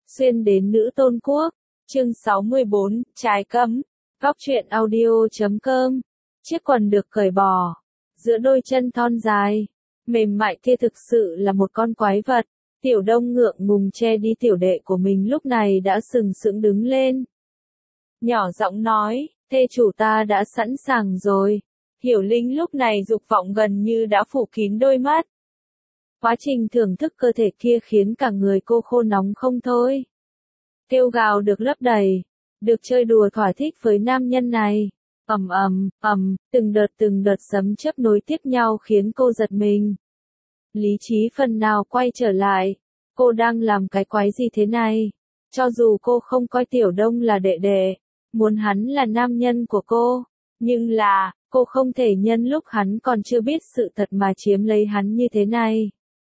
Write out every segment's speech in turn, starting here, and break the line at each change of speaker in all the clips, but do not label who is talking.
Xuyên đến nữ tôn quốc, chương 64, trái cấm, góc truyện audio.com, chiếc quần được cởi bỏ, giữa đôi chân thon dài, mềm mại kia thực sự là một con quái vật. Tiểu Đông ngượng ngùng che đi tiểu đệ của mình lúc này đã sừng sững đứng lên. Nhỏ giọng nói, thê chủ ta đã sẵn sàng rồi. Hiểu Linh lúc này dục vọng gần như đã phủ kín đôi mắt. Quá trình thưởng thức cơ thể kia khiến cả người cô khô nóng không thôi. Kêu gào được lấp đầy, được chơi đùa thỏa thích với nam nhân này. Từng đợt sấm chớp nối tiếp nhau khiến cô giật mình. Lý trí phần nào quay trở lại, cô đang làm cái quái gì thế này? Cho dù cô không coi Tiểu Đông là đệ đệ, muốn hắn là nam nhân của cô, nhưng là, cô không thể nhân lúc hắn còn chưa biết sự thật mà chiếm lấy hắn như thế này.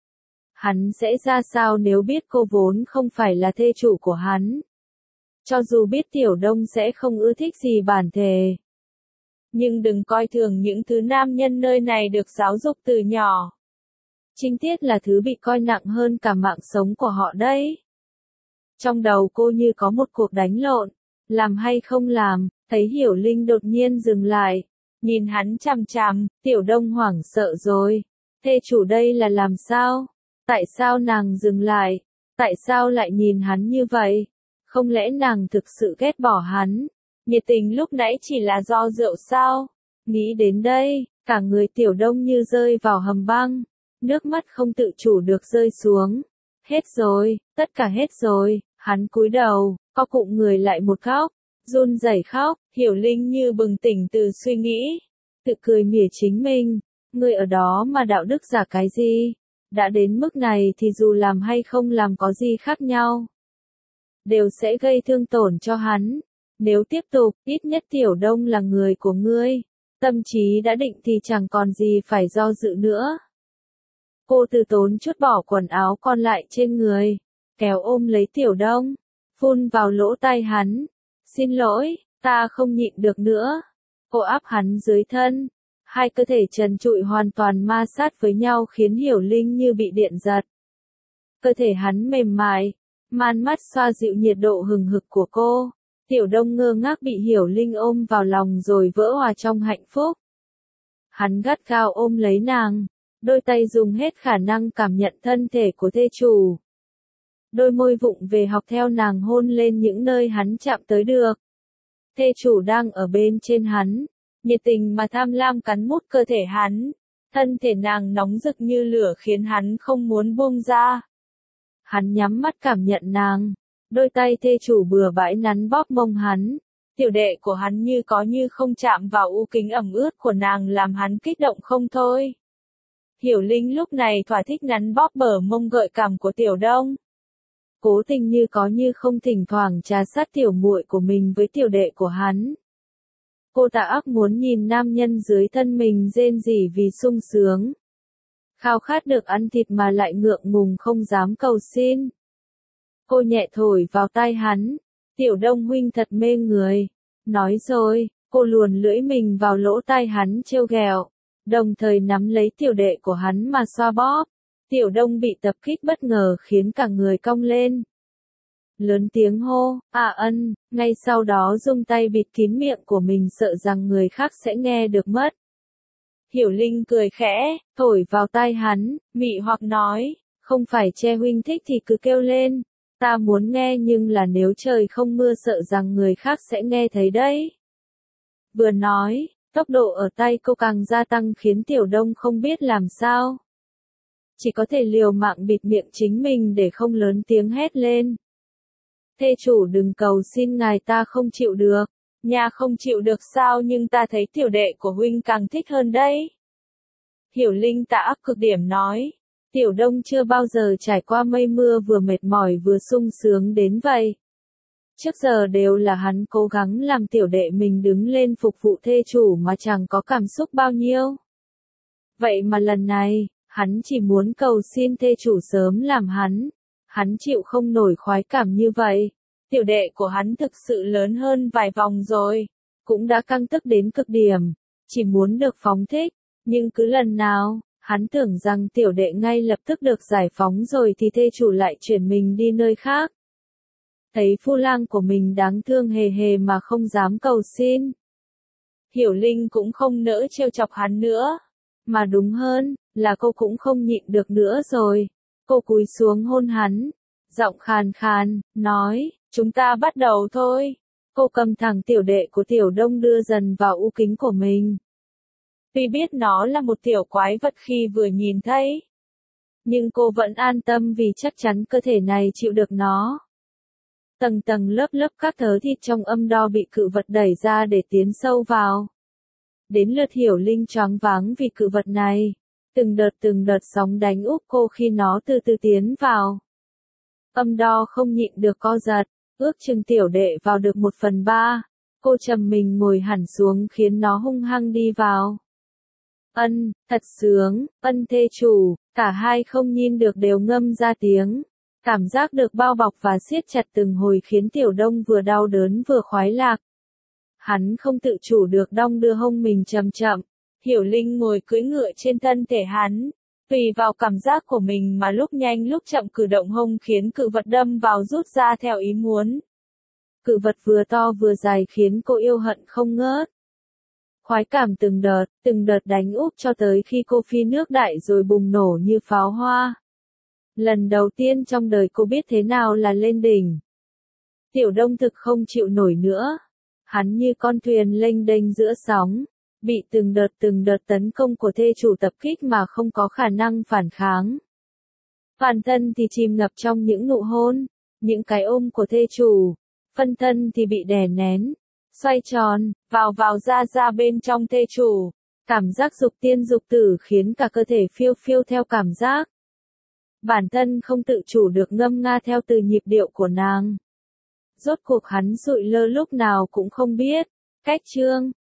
Hắn sẽ ra sao nếu biết cô vốn không phải là thê chủ của hắn? Cho dù biết Tiểu Đông sẽ không ưa thích gì bản thể. Nhưng đừng coi thường những thứ nam nhân nơi này được giáo dục từ nhỏ. Trinh tiết là thứ bị coi nặng hơn cả mạng sống của họ đấy. Trong đầu cô như có một cuộc đánh lộn, làm hay không làm, thấy Hiểu Linh đột nhiên dừng lại, nhìn hắn chằm chằm, Tiểu Đông hoảng sợ rồi. Thê chủ đây là làm sao? Tại sao nàng dừng lại? Tại sao lại nhìn hắn như vậy? Không lẽ nàng thực sự ghét bỏ hắn? Nhiệt tình lúc nãy chỉ là do rượu sao? Nghĩ đến đây, cả người Tiểu Đông như rơi vào hầm băng. Nước mắt không tự chủ được rơi xuống. Hết rồi, tất cả hết rồi, hắn cúi đầu, co cụm người lại một khóc, run rẩy khóc. Hiểu Linh như bừng tỉnh từ suy nghĩ, tự cười mỉa chính mình, người ở đó mà đạo đức giả cái gì? Đã đến mức này thì dù làm hay không làm có gì khác nhau, đều sẽ gây thương tổn cho hắn. Nếu tiếp tục, ít nhất Tiểu Đông là người của ngươi, tâm trí đã định thì chẳng còn gì phải do dự nữa. Cô từ tốn chút bỏ quần áo còn lại trên người, kéo ôm lấy Tiểu Đông, phun vào lỗ tai hắn. Xin lỗi, ta không nhịn được nữa. Cô áp hắn dưới thân, hai cơ thể trần trụi hoàn toàn ma sát với nhau khiến Hiểu Linh như bị điện giật. Cơ thể hắn mềm mại, man mắt xoa dịu nhiệt độ hừng hực của cô. Tiểu Đông ngơ ngác bị Hiểu Linh ôm vào lòng rồi vỡ hòa trong hạnh phúc. Hắn gắt gao ôm lấy nàng, đôi tay dùng hết khả năng cảm nhận thân thể của thê chủ. Đôi môi vụng về học theo nàng hôn lên những nơi hắn chạm tới được. Thê chủ đang ở bên trên hắn, nhiệt tình mà tham lam cắn mút cơ thể hắn. Thân thể nàng nóng rực như lửa khiến hắn không muốn buông ra. Hắn nhắm mắt cảm nhận nàng, đôi tay thê chủ bừa bãi nắn bóp mông hắn. Tiểu đệ của hắn như có như không chạm vào u kính ẩm ướt của nàng làm hắn kích động không thôi. Hiểu Linh lúc này thỏa thích nắn bóp bờ mông gợi cảm của Tiểu Đông. Cố tình như có như không thỉnh thoảng trà sát tiểu muội của mình với tiểu đệ của hắn. Cô ta ác muốn nhìn nam nhân dưới thân mình rên rỉ vì sung sướng. Khao khát được ăn thịt mà lại ngượng ngùng không dám cầu xin. Cô nhẹ thổi vào tai hắn. Tiểu Đông huynh thật mê người. Nói rồi, cô luồn lưỡi mình vào lỗ tai hắn trêu ghẹo, đồng thời nắm lấy tiểu đệ của hắn mà xoa bóp. Tiểu Đông bị tập kích bất ngờ khiến cả người cong lên. Lớn tiếng hô, ân, ngay sau đó dùng tay bịt kín miệng của mình sợ rằng người khác sẽ nghe được mất. Hiểu Linh cười khẽ, thổi vào tai hắn, mị hoặc nói, không phải che huynh thích thì cứ kêu lên. Ta muốn nghe nhưng là nếu trời không mưa sợ rằng người khác sẽ nghe thấy đấy. Vừa nói, tốc độ ở tay cô càng gia tăng khiến Tiểu Đông không biết làm sao. Chỉ có thể liều mạng bịt miệng chính mình để không lớn tiếng hét lên. Thê chủ đừng cầu xin ngài, ta không chịu được. Nhà không chịu được sao, nhưng ta thấy tiểu đệ của huynh càng thích hơn đấy. Hiểu Linh tà ác cực điểm nói. Tiểu Đông chưa bao giờ trải qua mây mưa vừa mệt mỏi vừa sung sướng đến vậy. Trước giờ đều là hắn cố gắng làm tiểu đệ mình đứng lên phục vụ thê chủ mà chẳng có cảm xúc bao nhiêu. Vậy mà lần này, hắn chỉ muốn cầu xin thê chủ sớm làm hắn chịu không nổi khoái cảm như vậy. Tiểu đệ của hắn thực sự lớn hơn vài vòng rồi, cũng đã căng tức đến cực điểm, chỉ muốn được phóng thích, nhưng cứ lần nào, hắn tưởng rằng tiểu đệ ngay lập tức được giải phóng rồi thì thê chủ lại chuyển mình đi nơi khác. Thấy phu lang của mình đáng thương hề hề mà không dám cầu xin. Hiểu Linh cũng không nỡ trêu chọc hắn nữa. Mà đúng hơn, là cô cũng không nhịn được nữa rồi. Cô cúi xuống hôn hắn. Giọng khàn khàn, nói, chúng ta bắt đầu thôi. Cô cầm thẳng tiểu đệ của Tiểu Đông đưa dần vào u kính của mình. Tuy biết nó là một tiểu quái vật khi vừa nhìn thấy. Nhưng cô vẫn an tâm vì chắc chắn cơ thể này chịu được nó. Tầng tầng lớp lớp các thớ thịt trong âm đo bị cự vật đẩy ra để tiến sâu vào. Đến lượt Hiểu Linh choáng váng vì cự vật này. Từng đợt sóng đánh úp cô khi nó từ từ tiến vào. Âm đo không nhịn được co giật, ước chừng tiểu đệ vào được 1/3. Cô trầm mình ngồi hẳn xuống khiến nó hung hăng đi vào. Ân, thật sướng, ân thê chủ, cả hai không nhìn được đều ngâm ra tiếng. Cảm giác được bao bọc và siết chặt từng hồi khiến Tiểu Đông vừa đau đớn vừa khoái lạc. Hắn không tự chủ được đong đưa hông mình chậm chậm. Hiểu Linh ngồi cưỡi ngựa trên thân thể hắn. Tùy vào cảm giác của mình mà lúc nhanh lúc chậm cử động hông khiến cự vật đâm vào rút ra theo ý muốn. Cự vật vừa to vừa dài khiến cô yêu hận không ngớt. Khoái cảm từng đợt đánh úp cho tới khi cô phi nước đại rồi bùng nổ như pháo hoa. Lần đầu tiên trong đời cô biết thế nào là lên đỉnh. Tiểu Đông thực không chịu nổi nữa. Hắn như con thuyền lênh đênh giữa sóng, bị từng đợt tấn công của thê chủ tập kích mà không có khả năng phản kháng. Toàn thân thì chìm ngập trong những nụ hôn, những cái ôm của thê chủ, phân thân thì bị đè nén, xoay tròn, vào ra bên trong thê chủ. Cảm giác dục tiên dục tử khiến cả cơ thể phiêu phiêu theo cảm giác. Bản thân không tự chủ được ngâm nga theo từ nhịp điệu của nàng. Rốt cuộc hắn sụi lơ lúc nào cũng không biết. Cách chương